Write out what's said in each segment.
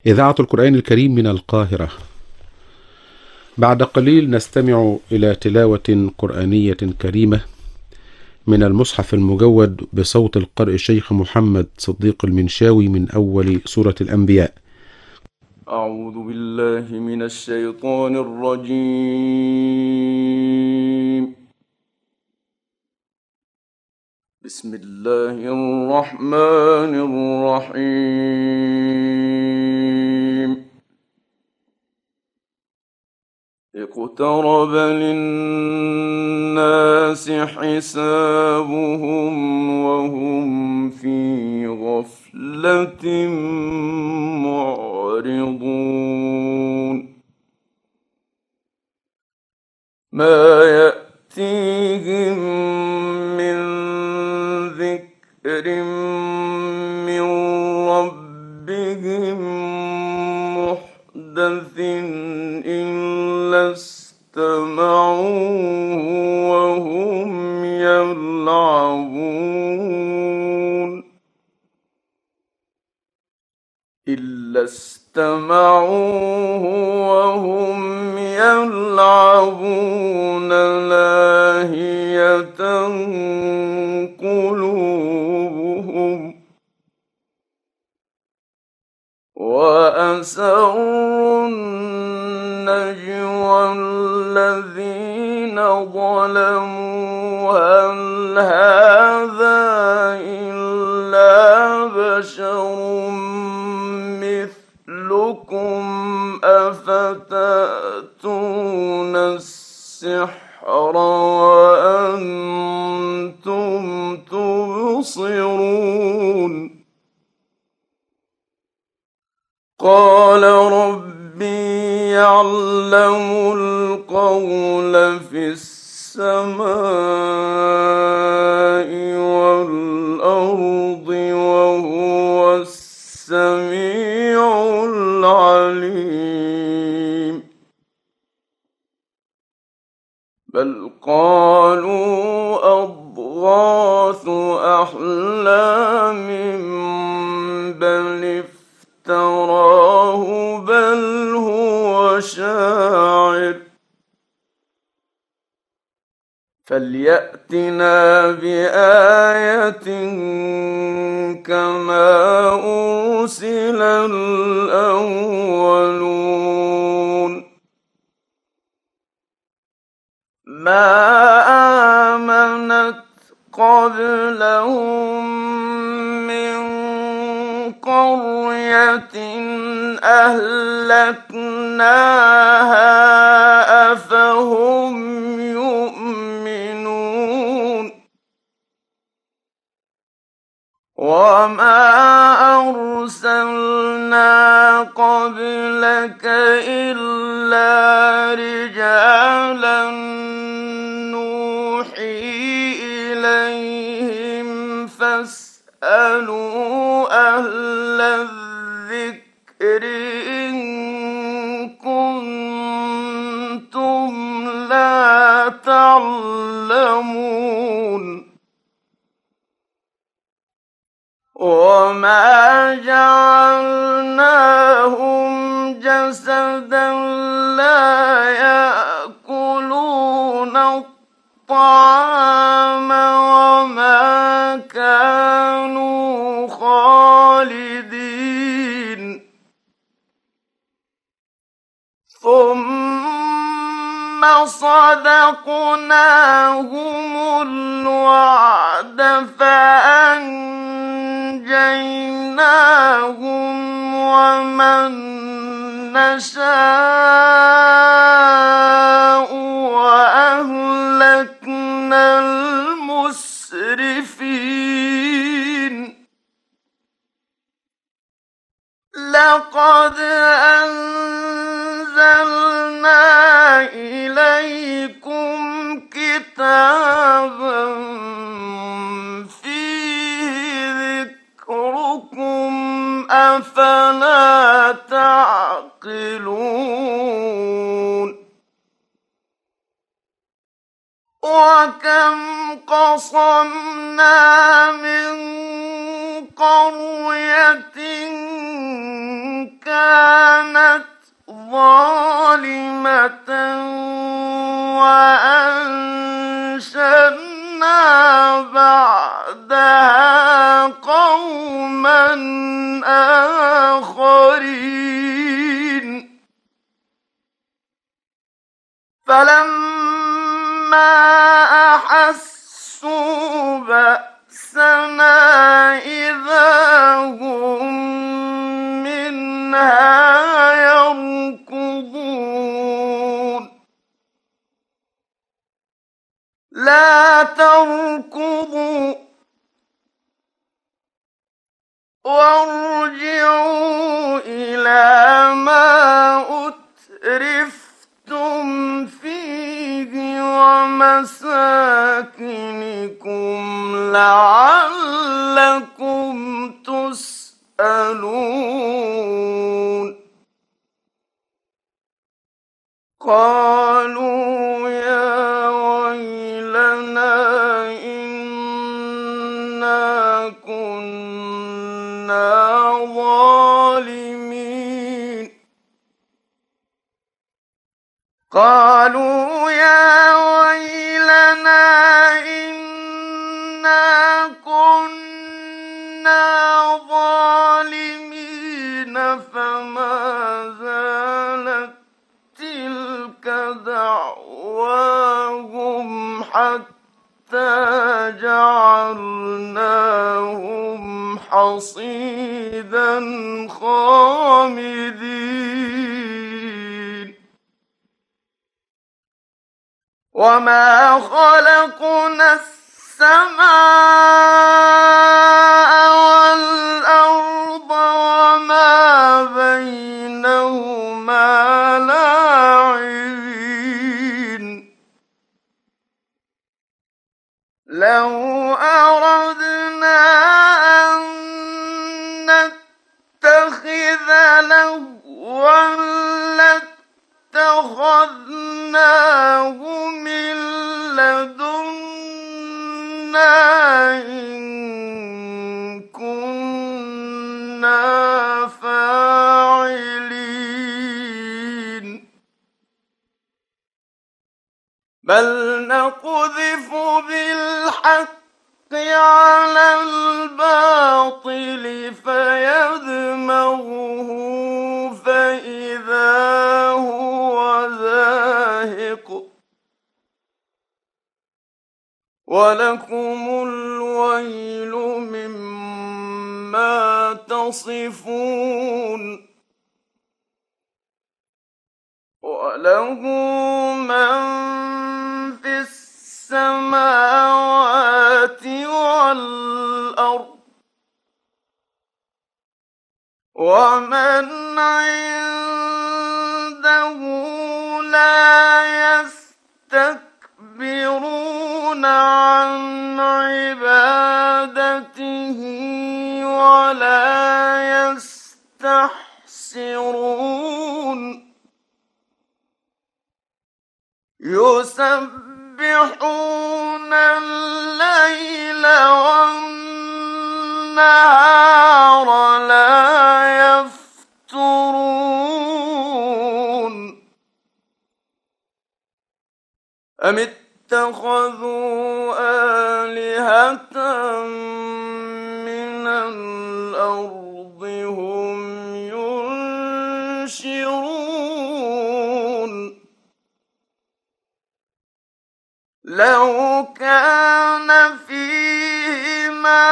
إذاعة القرآن الكريم من القاهرة. بعد قليل نستمع إلى تلاوة قرآنية كريمة من المصحف المجود بصوت القارئ الشيخ محمد صديق المنشاوي من أول سورة الأنبياء. أعوذ بالله من الشيطان الرجيم. بسم الله الرحمن الرحيم. اقترب للناس حسابهم وهم في غفلة معرضون. ما يأتيهم من ذكر من ربهم محدث إلا استمعوه وهم يلعبون لاهية قلوبهم وأسروا النجوى الذين ظلموا هل هذا إلا بشر مثلكم أفتأتون السحر وأنتم تبصرون. قال ربي يعلم القول في السماء والأرض وهو السميع العليم. بل قالوا أضغاث أحلام بل افتراه بل هو شاعر فليأتنا بآية كما أرسل الأولون. ما آمنت قبلهم من قرية أهلكناها أفهم يؤمنون. وما أرسلنا قبلك إلا رجالا نوحي إليهم فاسألوا أهل الذكر إن كنتم لا تعلمون. وما جعلناهم جسدا لا يأكلون الطعام وما كانوا خالدين. ثم صدقناهم الوعد فأنجيناهم ومن نشاء وأهلكنا المسرفين. لقد أنزلنا إليكم كتابا فيه ذكركم أفلا تعقلون. وكم قصمنا من قرية فلما أحسوا بأسنا إذا هم منها يركضون لا تركضوا وارجعوا إلى ما أترفتم فيه ومساكنكم لعلكم تسألون قالوا يا ويلنا إنا كنا ظالمين قالوا يا ويلنا إنا كنا ظالمين فما زالت تلك دعواهم حتى جعلناهم حصيدا خامدين وما خلقنا السماء والأرض وما بينهما لاعبين لو أردنا أن نتخذ لهوا لاتخذناه من لدنا إن كنا فاعلين بل نقذف بالحق على الباطل فيدمغه فإذا هو زاهق ولكم الويل مما تصفون وله من في السماوات والأرض ومن عنده لا يستكبرون عن عبادته ولا يستحسرون يسبحون الليل والنهار لا يفترون أم اتخذوا آلهة من الأرض هم ينشرون لو كان فيهما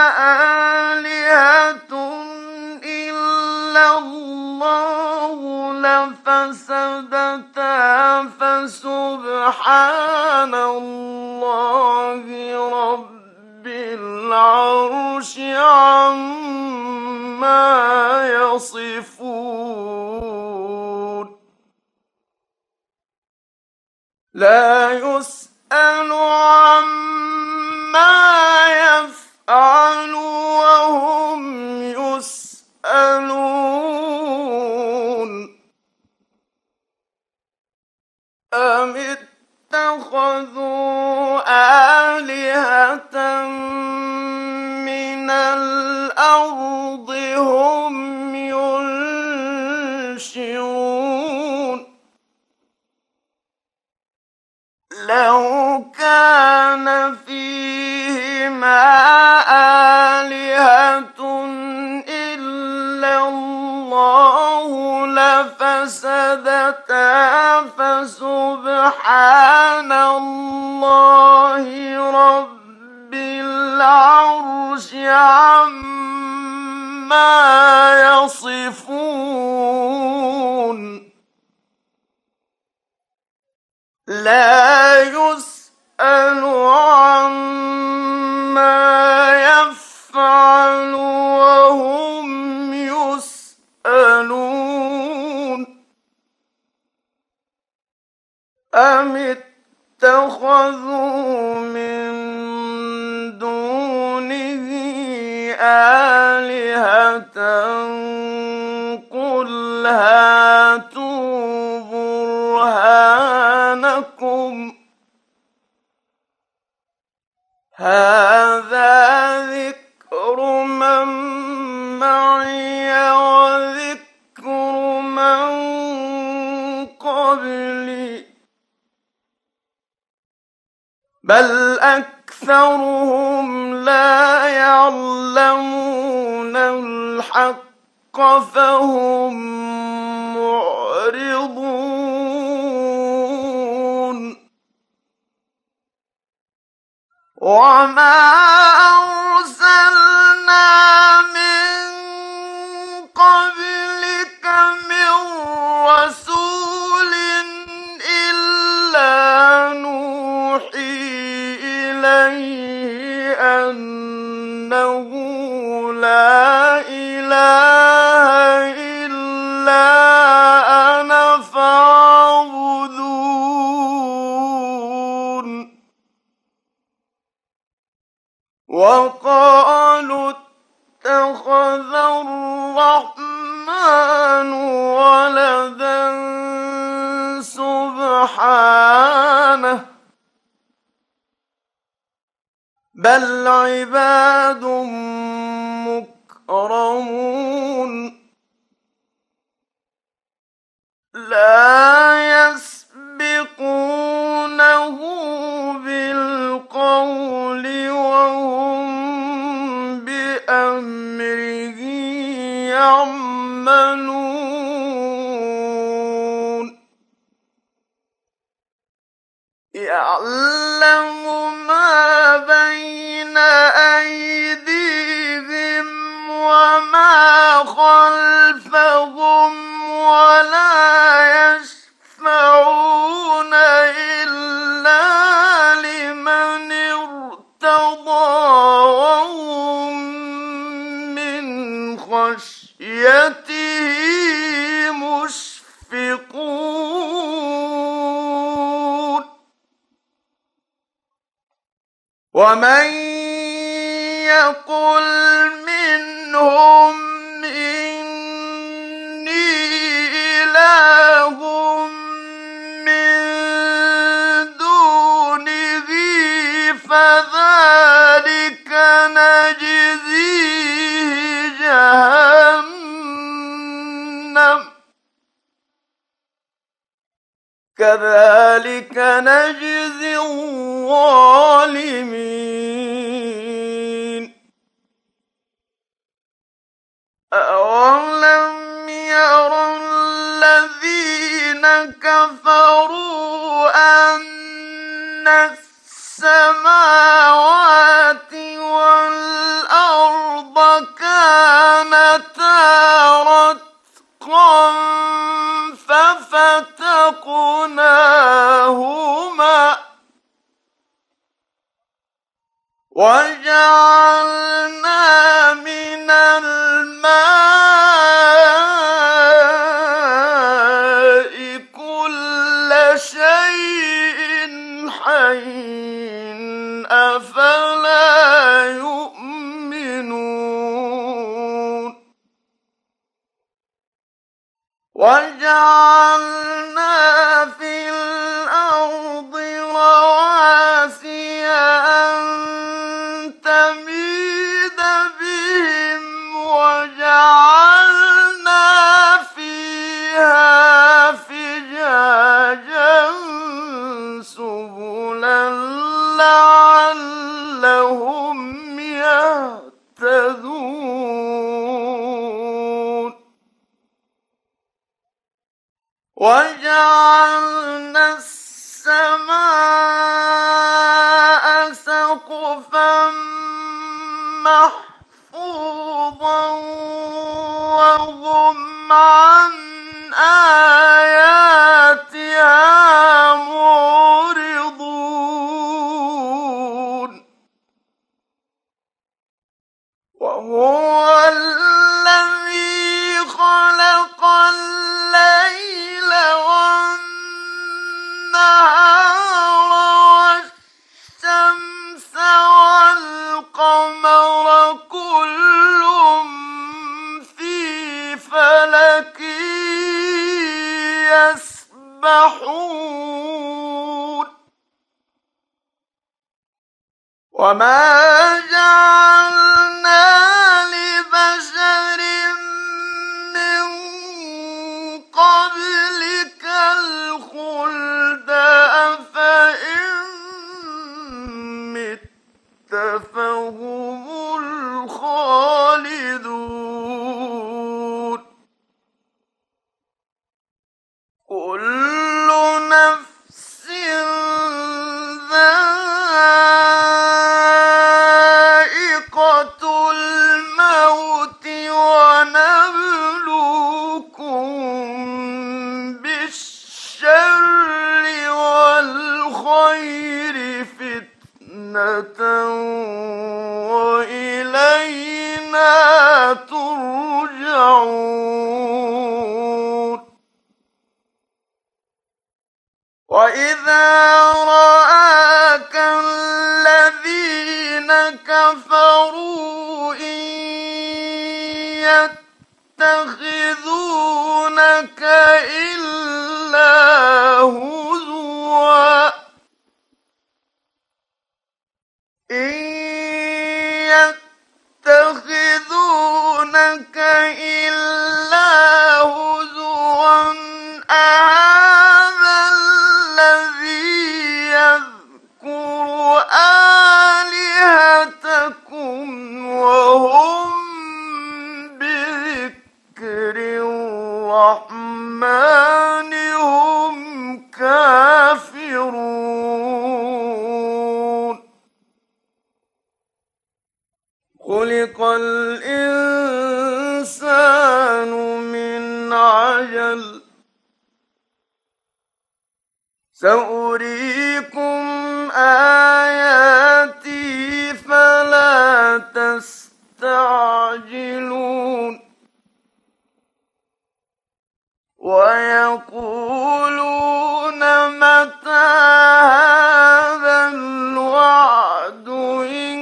آلهة إلا الله لفسدتا فسبحان الله رب العرش عما يصفون لا يسأل عما يفعل وهم يسألون أم اتخذوا آلهة من الأرض هم ينشرون لو كان فيهما آلهة إلا الله لفسدتا فسبحان الله رب العرش عما يصفون لا يسأل عما يفعل وهم يسألون أم اتخذوا من دونه آلهة قل هاتوا برهانكم هذا ذكر من معي وذكر من قبلي بل أكثرهم لا يعلمون الحق فهم معرضون وما أرسلنا من قبلك من رسول إلا نوحي إليه أنه لا إله إلا أنا فاعبدون وقالوا اتخذ الرحمن ولدا سبحانه بل عباد مكرمون لا يسبقونه بالقول وهم بأمره يعملون يعلم ما بين أيديهم وما خلفهم ولا يشفعون إلا لمن ارتضى وهم من خشيته مشفقون ومن يقل منهم إني إله من دونه فذلك نجزيه جهنم كذلك نجزي الظالمين أولم ير الذين كفروا أن السماوات والأرض كانتا رتقا ففتقناهما وجعلنا من الماء كل شيء حي أفلا يؤمنون وجعلنا في الأرض رواسي أن تميد بهم وجعلنا فيها فجاجا سبلا لعلهم يهتدون وجعلنا السماء سقفا محفوظا وهم عن آياتها معرضون وهو الذي خلق الليل والنهار والشمس والقمر كل في فلك يسبحون وما جعلنا لبشر من قبلك الخلد أفإن مت فهم الخالدون كل نفس ذائقة الموت ونبلوكم بالشر والخير فتنة وإلينا ترجعون وإذا رآك الذين كفروا إن يتخذونك إلا هزوا إن يتخذونك إلا هزوا أهذا الذي يذكر آلهتكم وهم بذكر الرحمن هم كافرون خلق الإنسان من عجل سأريكم آياتي فلا تستعجلون ويقولون متى هذا الوعد إن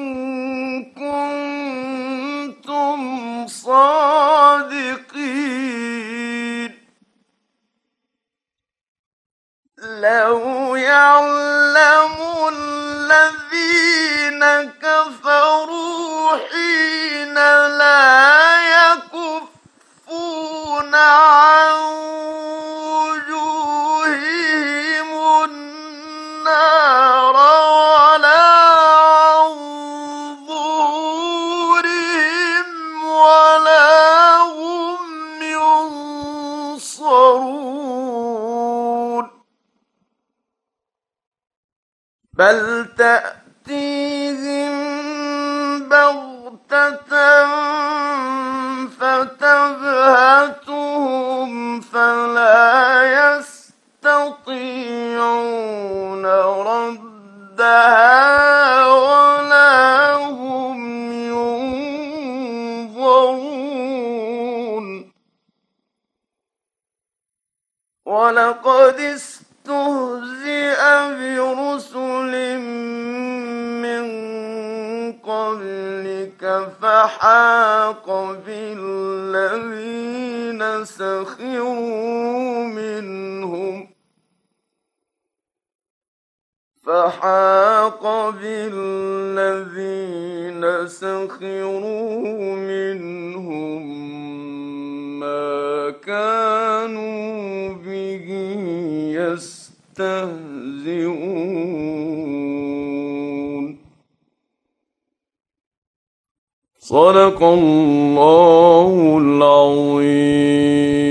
كنتم صادقين لو يعلم الذين كفروا حين لا يكفون عن وجوههم النار ولا عن ظهورهم ولا هم ينصرون بل تأتيهم بغتة فتبهتهم فلا يستطيعون ردها ولا هم ينظرون ولقد استهزئ برسل من قبلك فحاق بالذين سخروا منهم ما كانوا به يستهزئون صدق الله العظيم.